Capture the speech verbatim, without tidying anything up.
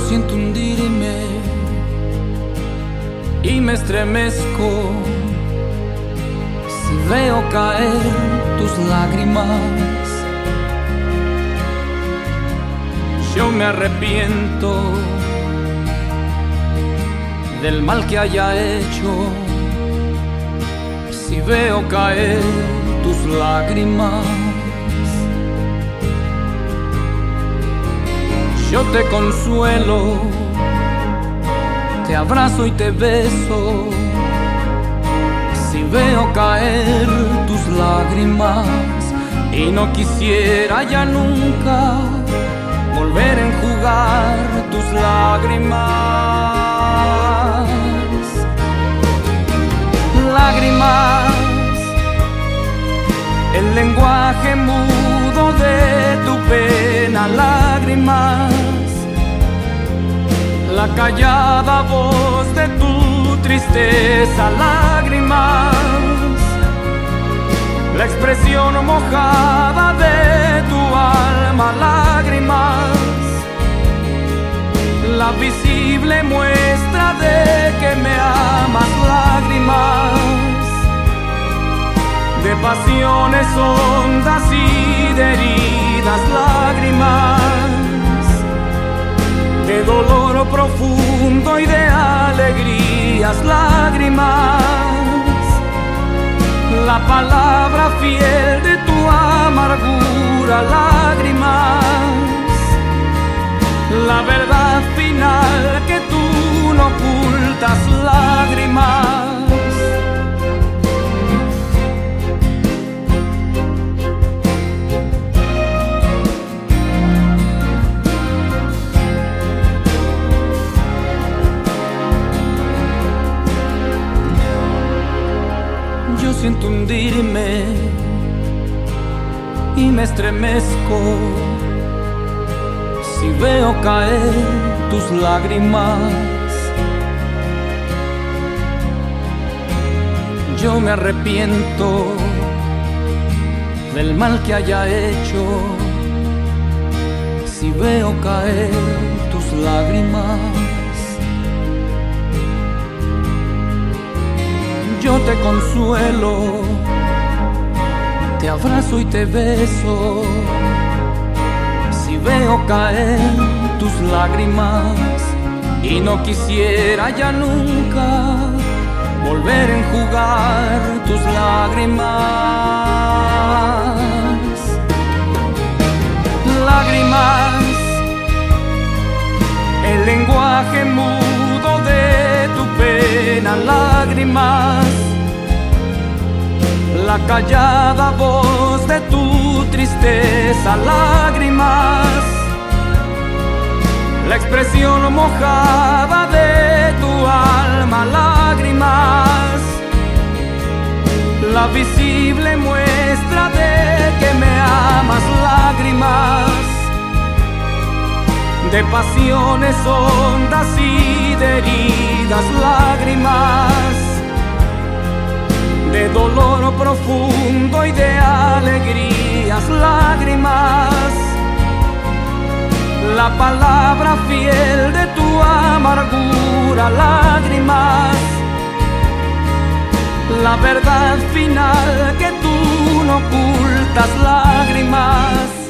siento hundirme y me estremezco si veo caer tus lágrimas. Yo me arrepiento del mal que haya hecho si veo caer tus lágrimas. Yo te consuelo, te abrazo y te beso si veo caer tus lágrimas, y no quisiera ya nunca volver a enjugar tus lágrimas. Lágrimas, el lenguaje mudo de tu pena. Lágrimas, la callada voz de tu tristeza. Lágrimas, la expresión mojada de tu alma. Lágrimas, la visible muestra de que me amas. Lágrimas, de pasiones hondas y de heridas. Lágrimas, de dolor profundo y de alegrías. Lágrimas, la palabra fiel de tu amargura. Lágrimas, la verdad final que tú no ocultas. Lágrimas, yo siento hundirme y me estremezco si veo caer tus lágrimas. Yo me arrepiento del mal que haya hecho si veo caer tus lágrimas. Yo te consuelo, te abrazo y te beso si veo caer tus lágrimas, y no quisiera ya nunca volver a enjugar tus lágrimas. Lágrimas, el lenguaje mudo de tu pena. Lágrimas, la callada voz de tu tristeza. Lágrimas, la expresión mojada de tu alma. Lágrimas, la visible muestra de que me amas. Lágrimas, de pasiones hondas y de heridas. Lágrimas, de dolor profundo y de alegrías. Lágrimas, la palabra fiel de tu amargura. Lágrimas, la verdad final que tú no ocultas. Lágrimas,